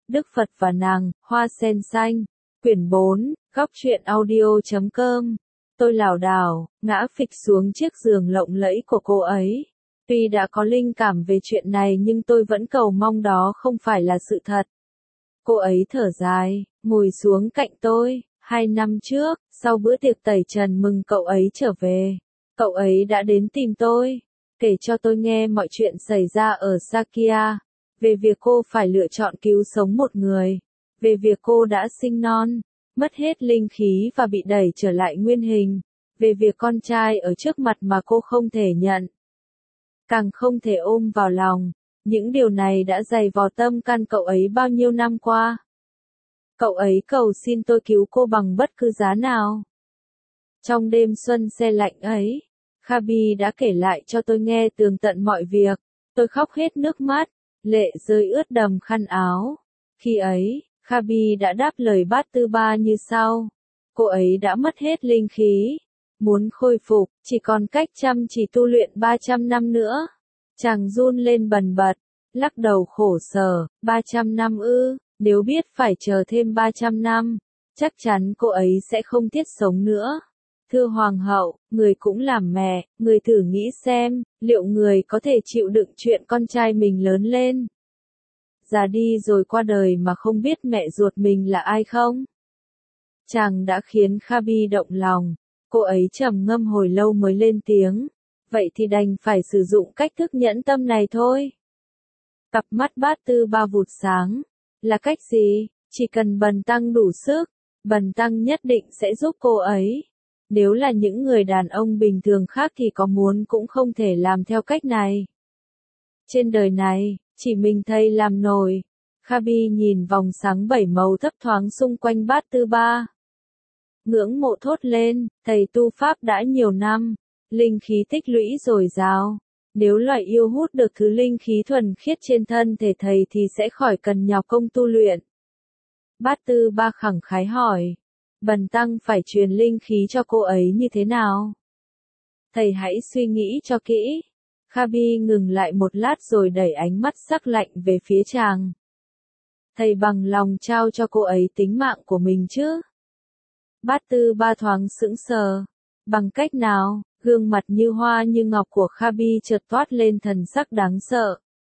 Đức Phật và nàng, Hoa sen xanh. Quyển 4, góc truyện audio.com. Tôi lảo đảo, ngã phịch xuống chiếc giường lộng lẫy của cô ấy. Tuy đã có linh cảm về chuyện này nhưng tôi vẫn cầu mong đó không phải là sự thật. Cô ấy thở dài, ngồi xuống cạnh tôi. 2 năm trước, sau bữa tiệc tẩy trần mừng cậu ấy trở về, cậu ấy đã đến tìm tôi, kể cho tôi nghe mọi chuyện xảy ra ở Sakya, về việc cô phải lựa chọn cứu sống một người, về việc cô đã sinh non, mất hết linh khí và bị đẩy trở lại nguyên hình, về việc con trai ở trước mặt mà cô không thể nhận, càng không thể ôm vào lòng. Những điều này đã dày vò tâm can cậu ấy bao nhiêu năm qua. Cậu ấy cầu xin tôi cứu cô bằng bất cứ giá nào. Trong đêm xuân se lạnh ấy, Khaby đã kể lại cho tôi nghe tường tận mọi việc. Tôi khóc hết nước mắt, lệ rơi ướt đầm khăn áo. Khi ấy, Khaby đã đáp lời Bát Tư Ba như sau. Cô ấy đã mất hết linh khí. Muốn khôi phục, chỉ còn cách chăm chỉ tu luyện 300 năm nữa. Chàng run lên bần bật, lắc đầu khổ sở, 300 năm ư? Nếu biết phải chờ thêm 300 năm, chắc chắn cô ấy sẽ không thiết sống nữa. Thưa Hoàng hậu, người cũng làm mẹ, người thử nghĩ xem, liệu người có thể chịu đựng chuyện con trai mình lớn lên, già đi rồi qua đời mà không biết mẹ ruột mình là ai không? Chàng đã khiến Khaby động lòng, cô ấy trầm ngâm hồi lâu mới lên tiếng, vậy thì đành phải sử dụng cách thức nhẫn tâm này thôi. Cặp mắt Bát Tư Ba vụt sáng. Là cách gì? Chỉ cần Bần Tăng đủ sức, Bần Tăng nhất định sẽ giúp cô ấy. Nếu là những người đàn ông bình thường khác thì có muốn cũng không thể làm theo cách này. Trên đời này, chỉ mình thầy làm nổi. Khaby nhìn vòng sáng 7 màu thấp thoáng xung quanh Bát Tư Ba. Ngưỡng mộ thốt lên, thầy tu pháp đã nhiều năm, linh khí tích lũy dồi dào. Nếu loại yêu hút được thứ linh khí thuần khiết trên thân thể thầy thì sẽ khỏi cần nhọc công tu luyện. Bát Tư Ba khẳng khái hỏi, Bần Tăng phải truyền linh khí cho cô ấy như thế nào? Thầy hãy suy nghĩ cho kỹ. Khaby ngừng lại một lát rồi đẩy ánh mắt sắc lạnh về phía chàng. Thầy bằng lòng trao cho cô ấy tính mạng của mình chứ? Bát Tư Ba thoáng sững sờ. Bằng cách nào? Gương mặt như hoa như ngọc của Khaby chợt toát lên thần sắc đáng sợ.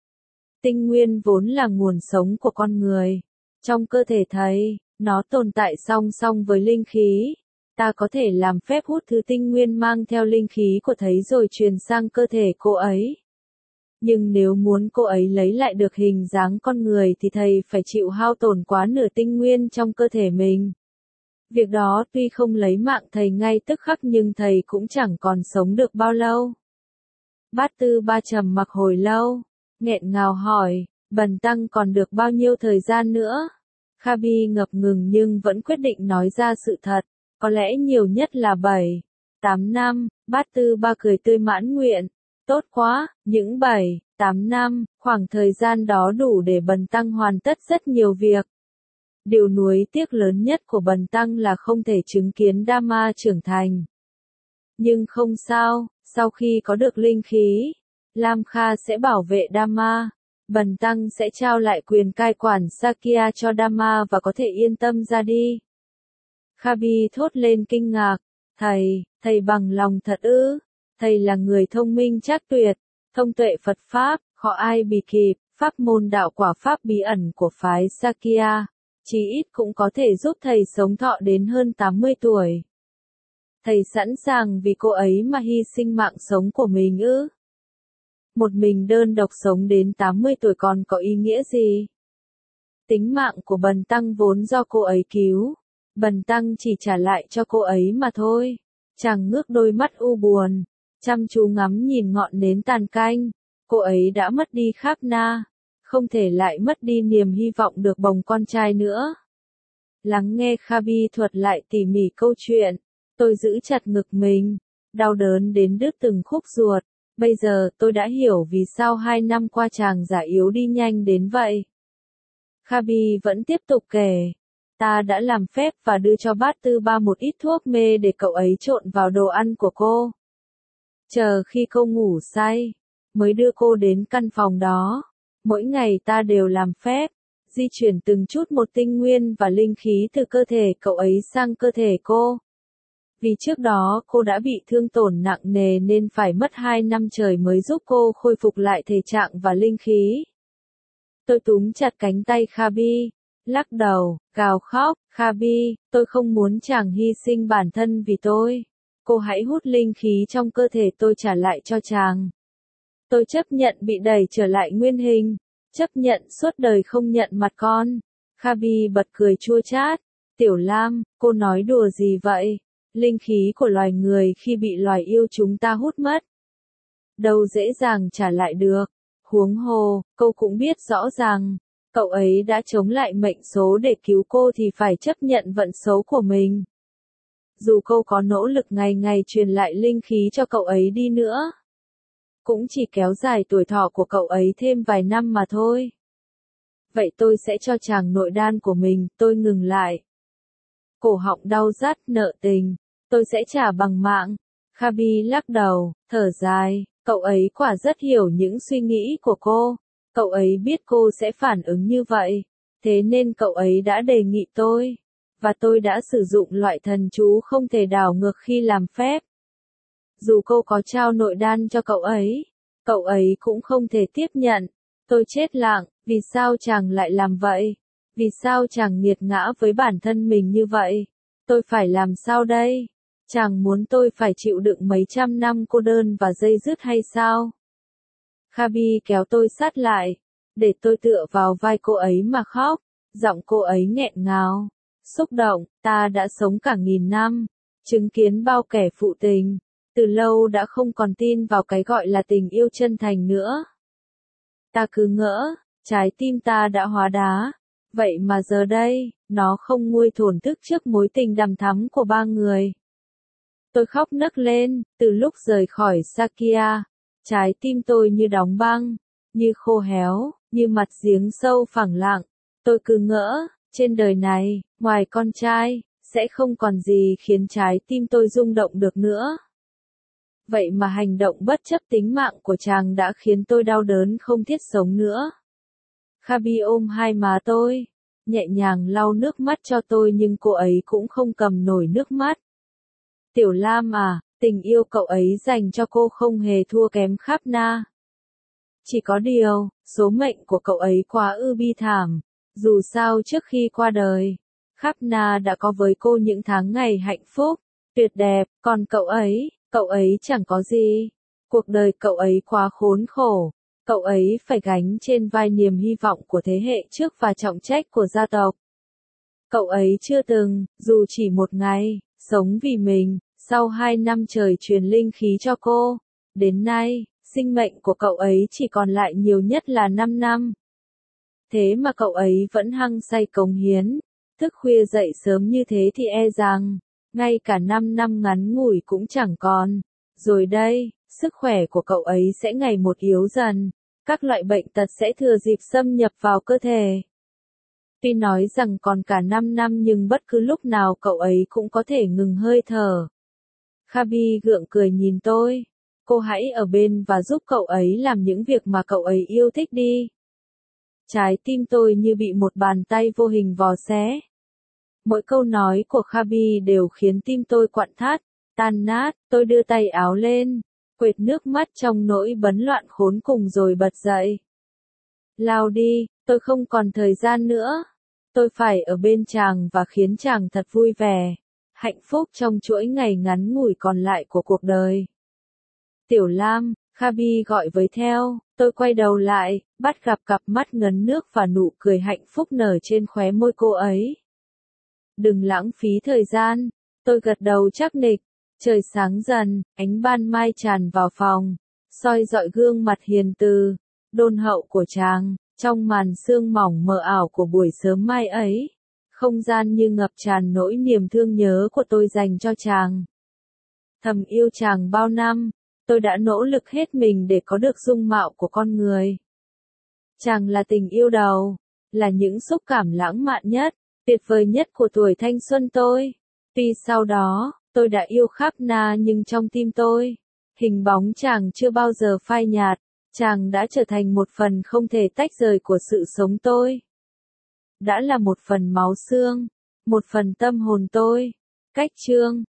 Tinh nguyên vốn là nguồn sống của con người. Trong cơ thể thầy, nó tồn tại song song với linh khí. Ta có thể làm phép hút thứ tinh nguyên mang theo linh khí của thầy rồi truyền sang cơ thể cô ấy. Nhưng nếu muốn cô ấy lấy lại được hình dáng con người thì thầy phải chịu hao tổn quá nửa tinh nguyên trong cơ thể mình. Việc đó tuy không lấy mạng thầy ngay tức khắc nhưng thầy cũng chẳng còn sống được bao lâu. Bát Tư Ba trầm mặc hồi lâu, nghẹn ngào hỏi, Bần Tăng còn được bao nhiêu thời gian nữa? Khaby ngập ngừng nhưng vẫn quyết định nói ra sự thật, có lẽ nhiều nhất là 7, 8 năm, Bát Tư Ba cười tươi mãn nguyện. Tốt quá, những 7, 8 năm, khoảng thời gian đó đủ để Bần Tăng hoàn tất rất nhiều việc. Điều nuối tiếc lớn nhất của Bần Tăng là không thể chứng kiến Dhamma trưởng thành. Nhưng không sao, sau khi có được linh khí, Lam Kha sẽ bảo vệ Dhamma. Bần Tăng sẽ trao lại quyền cai quản Sakya cho Dhamma và có thể yên tâm ra đi. Khaby thốt lên kinh ngạc, thầy bằng lòng thật ư? Thầy là người thông minh trác tuyệt, thông tuệ Phật Pháp, khó ai bì kịp, pháp môn đạo quả Pháp bí ẩn của phái Sakya. Chí ít cũng có thể giúp thầy sống thọ đến hơn 80 tuổi. Thầy sẵn sàng vì cô ấy mà hy sinh mạng sống của mình ư? Một mình đơn độc sống đến 80 tuổi còn có ý nghĩa gì? Tính mạng của Bần Tăng vốn do cô ấy cứu. Bần Tăng chỉ trả lại cho cô ấy mà thôi. Chàng ngước đôi mắt u buồn, chăm chú ngắm nhìn ngọn nến tàn canh. Cô ấy đã mất đi Kháp Na. Không thể lại mất đi niềm hy vọng được bồng con trai nữa. Lắng nghe Khaby thuật lại tỉ mỉ câu chuyện, tôi giữ chặt ngực mình, đau đớn đến đứt từng khúc ruột. Bây giờ tôi đã hiểu vì sao 2 năm qua chàng già yếu đi nhanh đến vậy. Khaby vẫn tiếp tục kể, ta đã làm phép và đưa cho Bát Tư Ba một ít thuốc mê để cậu ấy trộn vào đồ ăn của cô. Chờ khi cô ngủ say, mới đưa cô đến căn phòng đó. Mỗi ngày ta đều làm phép, di chuyển từng chút một tinh nguyên và linh khí từ cơ thể cậu ấy sang cơ thể cô. Vì trước đó cô đã bị thương tổn nặng nề nên phải mất 2 năm trời mới giúp cô khôi phục lại thể trạng và linh khí. Tôi túm chặt cánh tay Khaby, lắc đầu, gào khóc, Khaby, tôi không muốn chàng hy sinh bản thân vì tôi. Cô hãy hút linh khí trong cơ thể tôi trả lại cho chàng. Tôi chấp nhận bị đẩy trở lại nguyên hình, chấp nhận suốt đời không nhận mặt con. Khaby bật cười chua chát. Tiểu Lam, cô nói đùa gì vậy? Linh khí của loài người khi bị loài yêu chúng ta hút mất, đâu dễ dàng trả lại được. Huống hồ, cô cũng biết rõ ràng, cậu ấy đã chống lại mệnh số để cứu cô thì phải chấp nhận vận số của mình. Dù cô có nỗ lực ngày ngày truyền lại linh khí cho cậu ấy đi nữa, cũng chỉ kéo dài tuổi thọ của cậu ấy thêm vài năm mà thôi. Vậy tôi sẽ cho chàng nội đan của mình. Tôi ngừng lại. Cổ họng đau rát, nợ tình. Tôi sẽ trả bằng mạng. Khaby lắc đầu, thở dài. Cậu ấy quả rất hiểu những suy nghĩ của cô. Cậu ấy biết cô sẽ phản ứng như vậy. Thế nên cậu ấy đã đề nghị tôi. Và tôi đã sử dụng loại thần chú không thể đảo ngược khi làm phép. Dù cô có trao nội đan cho cậu ấy cũng không thể tiếp nhận. Tôi chết lặng, vì sao chàng lại làm vậy? Vì sao chàng nghiệt ngã với bản thân mình như vậy? Tôi phải làm sao đây? Chàng muốn tôi phải chịu đựng mấy trăm năm cô đơn và dây dứt hay sao? Khaby kéo tôi sát lại, để tôi tựa vào vai cô ấy mà khóc. Giọng cô ấy nghẹn ngào, xúc động. Ta đã sống cả 1000 năm, chứng kiến bao kẻ phụ tình, từ lâu đã không còn tin vào cái gọi là tình yêu chân thành nữa. Ta cứ ngỡ, trái tim ta đã hóa đá, vậy mà giờ đây, nó không nguôi thổn thức trước mối tình đằm thắm của 3 người. Tôi khóc nấc lên, từ lúc rời khỏi Sakya, trái tim tôi như đóng băng, như khô héo, như mặt giếng sâu phẳng lặng. Tôi cứ ngỡ, trên đời này, ngoài con trai, sẽ không còn gì khiến trái tim tôi rung động được nữa. Vậy mà hành động bất chấp tính mạng của chàng đã khiến tôi đau đớn không thiết sống nữa. Khaby ôm hai má tôi, nhẹ nhàng lau nước mắt cho tôi nhưng cô ấy cũng không cầm nổi nước mắt. Tiểu Lam à, tình yêu cậu ấy dành cho cô không hề thua kém Khapna. Chỉ có điều, số mệnh của cậu ấy quá bi thảm. Dù sao trước khi qua đời, Khapna đã có với cô những tháng ngày hạnh phúc, tuyệt đẹp, còn cậu ấy chẳng có gì. Cuộc đời cậu ấy quá khốn khổ. Cậu ấy phải gánh trên vai niềm hy vọng của thế hệ trước và trọng trách của gia tộc. Cậu ấy chưa từng, dù chỉ một ngày, sống vì mình. Sau 2 năm trời truyền linh khí cho cô, đến nay, sinh mệnh của cậu ấy chỉ còn lại nhiều nhất là 5 năm. Thế mà cậu ấy vẫn hăng say cống hiến, thức khuya dậy sớm như thế thì e rằng, ngay cả 5 năm ngắn ngủi cũng chẳng còn. Rồi đây, sức khỏe của cậu ấy sẽ ngày một yếu dần, các loại bệnh tật sẽ thừa dịp xâm nhập vào cơ thể. Tuy nói rằng còn cả 5 năm nhưng bất cứ lúc nào cậu ấy cũng có thể ngừng hơi thở. Khaby gượng cười nhìn tôi. Cô hãy ở bên và giúp cậu ấy làm những việc mà cậu ấy yêu thích đi. Trái tim tôi như bị một bàn tay vô hình vò xé. Mỗi câu nói của Khaby đều khiến tim tôi quặn thắt, tan nát. Tôi đưa tay áo lên, quệt nước mắt trong nỗi bấn loạn khốn cùng rồi bật dậy. Lao đi, tôi không còn thời gian nữa. Tôi phải ở bên chàng và khiến chàng thật vui vẻ, hạnh phúc trong chuỗi ngày ngắn ngủi còn lại của cuộc đời. Tiểu Lam, Khaby gọi với theo. Tôi quay đầu lại, bắt gặp cặp mắt ngấn nước và nụ cười hạnh phúc nở trên khóe môi cô ấy. Đừng lãng phí thời gian. Tôi gật đầu chắc nịch. Trời sáng dần, ánh ban mai tràn vào phòng, soi rọi gương mặt hiền từ, đôn hậu của chàng. Trong màn sương mỏng mờ ảo của buổi sớm mai ấy, không gian như ngập tràn nỗi niềm thương nhớ của tôi dành cho chàng. Thầm yêu chàng bao năm, tôi đã nỗ lực hết mình để có được dung mạo của con người. Chàng là tình yêu đầu, là những xúc cảm lãng mạn nhất, tuyệt vời nhất của tuổi thanh xuân tôi. Tuy sau đó, tôi đã yêu Khapna nhưng trong tim tôi, hình bóng chàng chưa bao giờ phai nhạt. Chàng đã trở thành một phần không thể tách rời của sự sống tôi. đã là một phần máu xương, một phần tâm hồn tôi. Cách chương